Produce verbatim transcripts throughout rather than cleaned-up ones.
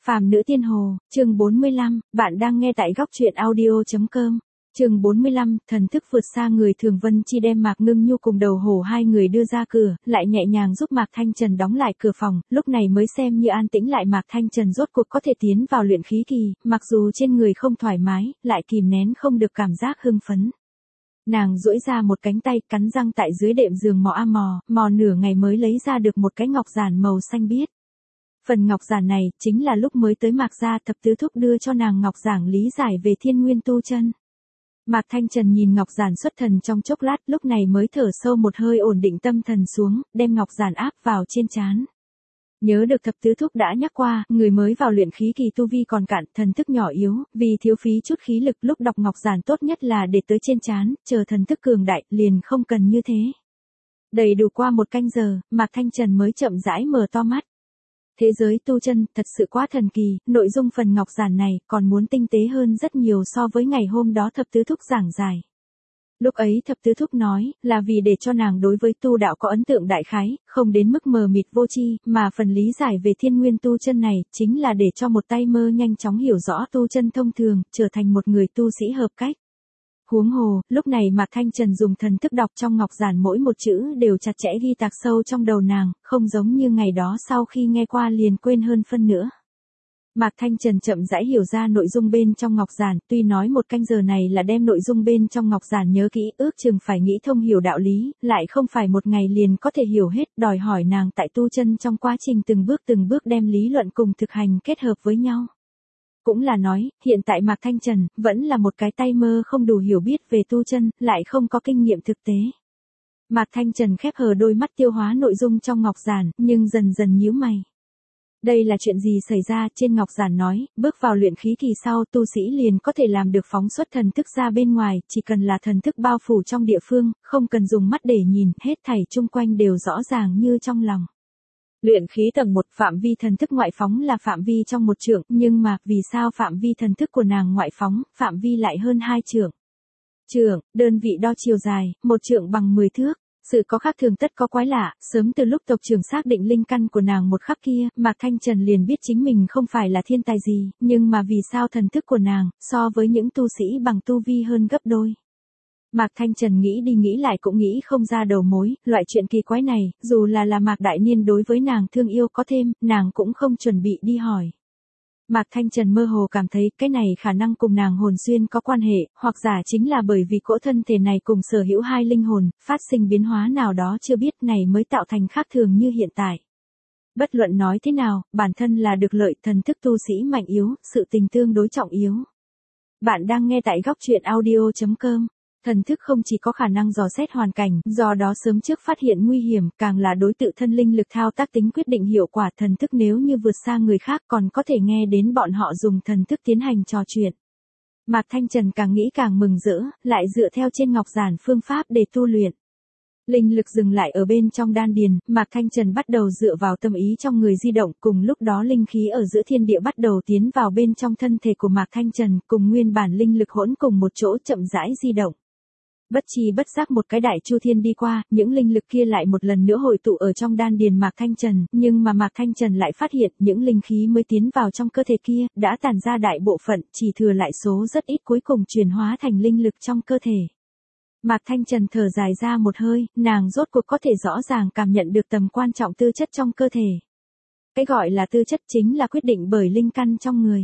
Phàm nữ tiên hồ, chương bốn mươi lăm, bạn đang nghe tại góc truyện audio chấm com. Chương bốn mươi lăm, thần thức vượt xa người thường. Vân Chi đem Mạc Ngưng Nhu cùng Đầu Hổ hai người đưa ra cửa, lại nhẹ nhàng giúp Mạc Thanh Trần đóng lại cửa phòng, lúc này mới xem như an tĩnh lại. Mạc Thanh Trần rốt cuộc có thể tiến vào luyện khí kỳ, mặc dù trên người không thoải mái, lại kìm nén không được cảm giác hưng phấn. Nàng duỗi ra một cánh tay, cắn răng tại dưới đệm giường mò a mò, mò nửa ngày mới lấy ra được một cái ngọc giản màu xanh biếc. Phần ngọc giản này, chính là lúc mới tới Mạc gia thập tứ thúc đưa cho nàng ngọc giảng lý giải về thiên nguyên tu chân. Mạc Thanh Trần nhìn ngọc giản xuất thần trong chốc lát, lúc này mới thở sâu một hơi ổn định tâm thần xuống, đem ngọc giản áp vào trên trán. Nhớ được thập tứ thúc đã nhắc qua, người mới vào luyện khí kỳ tu vi còn cạn, thần thức nhỏ yếu, vì thiếu phí chút khí lực, lúc đọc ngọc giản tốt nhất là để tới trên trán, chờ thần thức cường đại, liền không cần như thế. Đầy đủ qua một canh giờ, Mạc Thanh Trần mới chậm rãi mở to mắt. Thế giới tu chân thật sự quá thần kỳ, nội dung phần ngọc giản này còn muốn tinh tế hơn rất nhiều so với ngày hôm đó thập tứ thúc giảng giải. Lúc ấy thập tứ thúc nói, là vì để cho nàng đối với tu đạo có ấn tượng đại khái, không đến mức mờ mịt vô tri, mà phần lý giải về thiên nguyên tu chân này, chính là để cho một tay mơ nhanh chóng hiểu rõ tu chân thông thường, trở thành một người tu sĩ hợp cách. Huống hồ, lúc này Mạc Thanh Trần dùng thần thức đọc trong ngọc giản mỗi một chữ đều chặt chẽ ghi tạc sâu trong đầu nàng, không giống như ngày đó sau khi nghe qua liền quên hơn phân nữa. Mạc Thanh Trần chậm rãi hiểu ra nội dung bên trong ngọc giản, tuy nói một canh giờ này là đem nội dung bên trong ngọc giản nhớ kỹ, ước chừng phải nghĩ thông hiểu đạo lý, lại không phải một ngày liền có thể hiểu hết, đòi hỏi nàng tại tu chân trong quá trình từng bước từng bước đem lý luận cùng thực hành kết hợp với nhau. Cũng là nói, hiện tại Mạc Thanh Trần, vẫn là một cái tay mơ không đủ hiểu biết về tu chân, lại không có kinh nghiệm thực tế. Mạc Thanh Trần khép hờ đôi mắt tiêu hóa nội dung trong ngọc giản, nhưng dần dần nhíu mày. Đây là chuyện gì xảy ra? Trên ngọc giản nói, bước vào luyện khí kỳ sau tu sĩ liền có thể làm được phóng xuất thần thức ra bên ngoài, chỉ cần là thần thức bao phủ trong địa phương, không cần dùng mắt để nhìn, hết thảy chung quanh đều rõ ràng như trong lòng. Luyện khí tầng một, phạm vi thần thức ngoại phóng là phạm vi trong một trượng, nhưng mà, vì sao phạm vi thần thức của nàng ngoại phóng, phạm vi lại hơn hai trượng? Trượng, đơn vị đo chiều dài, một trượng bằng mười thước. Sự có khác thường tất có quái lạ, sớm từ lúc tộc trưởng xác định linh căn của nàng một khắc kia, Mạc Thanh Trần liền biết chính mình không phải là thiên tài gì, nhưng mà vì sao thần thức của nàng, so với những tu sĩ bằng tu vi hơn gấp đôi. Mạc Thanh Trần nghĩ đi nghĩ lại cũng nghĩ không ra đầu mối, loại chuyện kỳ quái này, dù là là Mạc Đại Niên đối với nàng thương yêu có thêm, nàng cũng không chuẩn bị đi hỏi. Mạc Thanh Trần mơ hồ cảm thấy cái này khả năng cùng nàng hồn xuyên có quan hệ, hoặc giả chính là bởi vì cỗ thân thể này cùng sở hữu hai linh hồn, phát sinh biến hóa nào đó chưa biết này mới tạo thành khác thường như hiện tại. Bất luận nói thế nào, bản thân là được lợi, thần thức tu sĩ mạnh yếu, sự tình tương đối trọng yếu. Bạn đang nghe tại góc truyện audio chấm com. Thần thức không chỉ có khả năng dò xét hoàn cảnh, do đó sớm trước phát hiện nguy hiểm, càng là đối tự thân linh lực thao tác tính quyết định hiệu quả. Thần thức nếu như vượt xa người khác còn có thể nghe đến bọn họ dùng thần thức tiến hành trò chuyện. Mạc Thanh Trần càng nghĩ càng mừng rỡ, lại dựa theo trên ngọc giản phương pháp để tu luyện. Linh lực dừng lại ở bên trong đan điền, Mạc Thanh Trần bắt đầu dựa vào tâm ý trong người di động, cùng lúc đó linh khí ở giữa thiên địa bắt đầu tiến vào bên trong thân thể của Mạc Thanh Trần, cùng nguyên bản linh lực hỗn cùng một chỗ chậm rãi di động. Bất chi bất giác một cái đại chu thiên đi qua, những linh lực kia lại một lần nữa hội tụ ở trong đan điền Mạc Thanh Trần, nhưng mà Mạc Thanh Trần lại phát hiện những linh khí mới tiến vào trong cơ thể kia, đã tản ra đại bộ phận, chỉ thừa lại số rất ít cuối cùng chuyển hóa thành linh lực trong cơ thể. Mạc Thanh Trần thở dài ra một hơi, nàng rốt cuộc có thể rõ ràng cảm nhận được tầm quan trọng tư chất trong cơ thể. Cái gọi là tư chất chính là quyết định bởi linh căn trong người.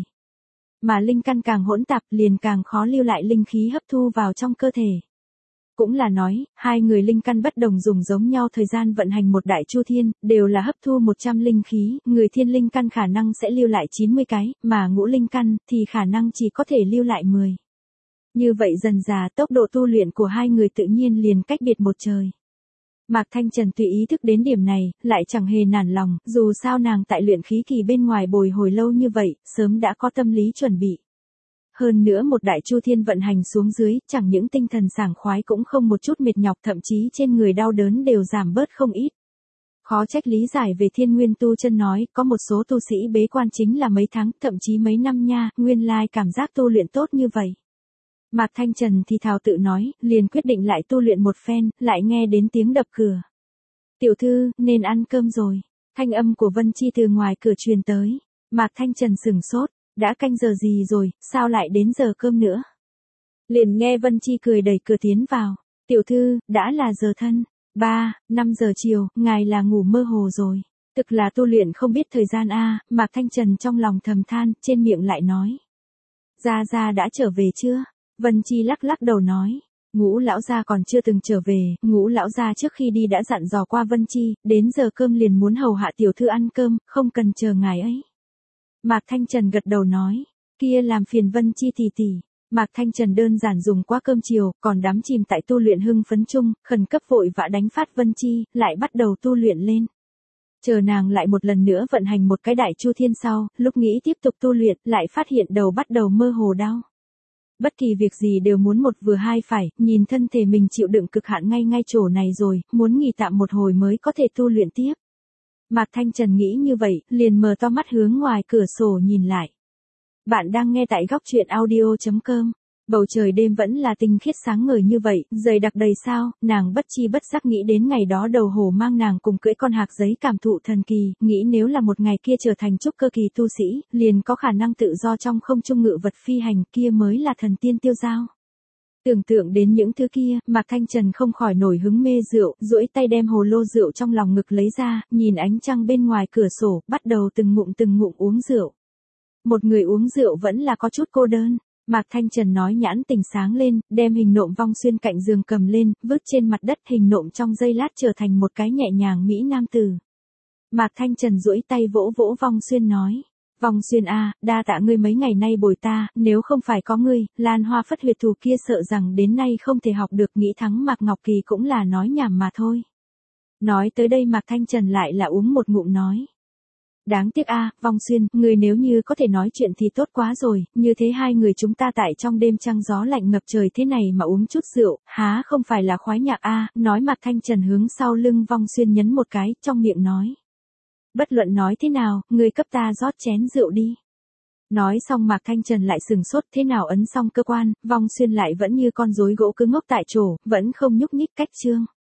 Mà linh căn càng hỗn tạp liền càng khó lưu lại linh khí hấp thu vào trong cơ thể. Cũng là nói, hai người linh căn bất đồng dùng giống nhau thời gian vận hành một đại chu thiên, đều là hấp thu một trăm linh khí, người thiên linh căn khả năng sẽ lưu lại chín mươi cái, mà ngũ linh căn thì khả năng chỉ có thể lưu lại mười. Như vậy dần dà tốc độ tu luyện của hai người tự nhiên liền cách biệt một trời. Mạc Thanh Trần tùy ý thức đến điểm này, lại chẳng hề nản lòng, dù sao nàng tại luyện khí kỳ bên ngoài bồi hồi lâu như vậy, sớm đã có tâm lý chuẩn bị. Hơn nữa một đại chu thiên vận hành xuống dưới, chẳng những tinh thần sảng khoái cũng không một chút mệt nhọc, thậm chí trên người đau đớn đều giảm bớt không ít. Khó trách lý giải về thiên nguyên tu chân nói, có một số tu sĩ bế quan chính là mấy tháng, thậm chí mấy năm nha, nguyên lai cảm giác tu luyện tốt như vậy. Mạc Thanh Trần thì thào tự nói, liền quyết định lại tu luyện một phen, lại nghe đến tiếng đập cửa. Tiểu thư, nên ăn cơm rồi. Thanh âm của Vân Chi từ ngoài cửa truyền tới. Mạc Thanh Trần sừng sốt, đã canh giờ gì rồi, sao lại đến giờ cơm nữa? Liền nghe Vân Chi cười đẩy cửa tiến vào, tiểu thư, đã là giờ thân, ba, năm giờ chiều, ngài là ngủ mơ hồ rồi, thực là tu luyện không biết thời gian a. Mạc Thanh Trần trong lòng thầm than, trên miệng lại nói. Gia Gia đã trở về chưa? Vân Chi lắc lắc đầu nói. Ngũ lão gia còn chưa từng trở về, Ngũ lão gia trước khi đi đã dặn dò qua Vân Chi, đến giờ cơm liền muốn hầu hạ tiểu thư ăn cơm, không cần chờ ngài ấy. Mạc Thanh Trần gật đầu nói, kia làm phiền Vân Chi tỷ tỷ. Mạc Thanh Trần đơn giản dùng qua cơm chiều, còn đắm chìm tại tu luyện hưng phấn chung, khẩn cấp vội vã đánh phát Vân Chi, lại bắt đầu tu luyện lên. Chờ nàng lại một lần nữa vận hành một cái đại chu thiên sau, lúc nghĩ tiếp tục tu luyện, lại phát hiện đầu bắt đầu mơ hồ đau. Bất kỳ việc gì đều muốn một vừa hai phải, nhìn thân thể mình chịu đựng cực hạn ngay ngay chỗ này rồi, muốn nghỉ tạm một hồi mới có thể tu luyện tiếp. Mạc Thanh Trần nghĩ như vậy, liền mở to mắt hướng ngoài cửa sổ nhìn lại. Bạn đang nghe tại góc truyện audio chấm com. Bầu trời đêm vẫn là tinh khiết sáng ngời như vậy, dày đặc đầy sao, nàng bất chi bất giác nghĩ đến ngày đó đầu hổ mang nàng cùng cưỡi con hạc giấy cảm thụ thần kỳ, nghĩ nếu là một ngày kia trở thành trúc cơ kỳ tu sĩ, liền có khả năng tự do trong không trung ngự vật phi hành, kia mới là thần tiên tiêu giao. Tưởng tượng đến những thứ kia, Mạc Thanh Trần không khỏi nổi hứng mê rượu, duỗi tay đem hồ lô rượu trong lòng ngực lấy ra, nhìn ánh trăng bên ngoài cửa sổ, bắt đầu từng ngụm từng ngụm uống rượu. Một người uống rượu vẫn là có chút cô đơn. Mạc Thanh Trần nói nhãn tình sáng lên, đem hình nộm vong xuyên cạnh giường cầm lên, vứt trên mặt đất, hình nộm trong giây lát trở thành một cái nhẹ nhàng mỹ nam tử. Mạc Thanh Trần duỗi tay vỗ vỗ vong xuyên nói. Vong xuyên a, đa tạ ngươi mấy ngày nay bồi ta, nếu không phải có ngươi, Lan Hoa Phất huyệt thù kia sợ rằng đến nay không thể học được, nghĩ thắng Mạc Ngọc Kỳ cũng là nói nhảm mà thôi. Nói tới đây Mạc Thanh Trần lại là uống một ngụm nói. Đáng tiếc a, Vong Xuyên, người nếu như có thể nói chuyện thì tốt quá rồi, như thế hai người chúng ta tại trong đêm trăng gió lạnh ngập trời thế này mà uống chút rượu, há không phải là khoái nhạc a, nói Mạc Thanh Trần hướng sau lưng Vong Xuyên nhấn một cái, trong miệng nói. Bất luận nói thế nào, người cấp ta rót chén rượu đi. Nói xong Mạc Thanh Trần lại sừng sốt, thế nào ấn xong cơ quan, Vong Xuyên lại vẫn như con rối gỗ cứ ngốc tại chỗ, vẫn không nhúc nhích cách chương.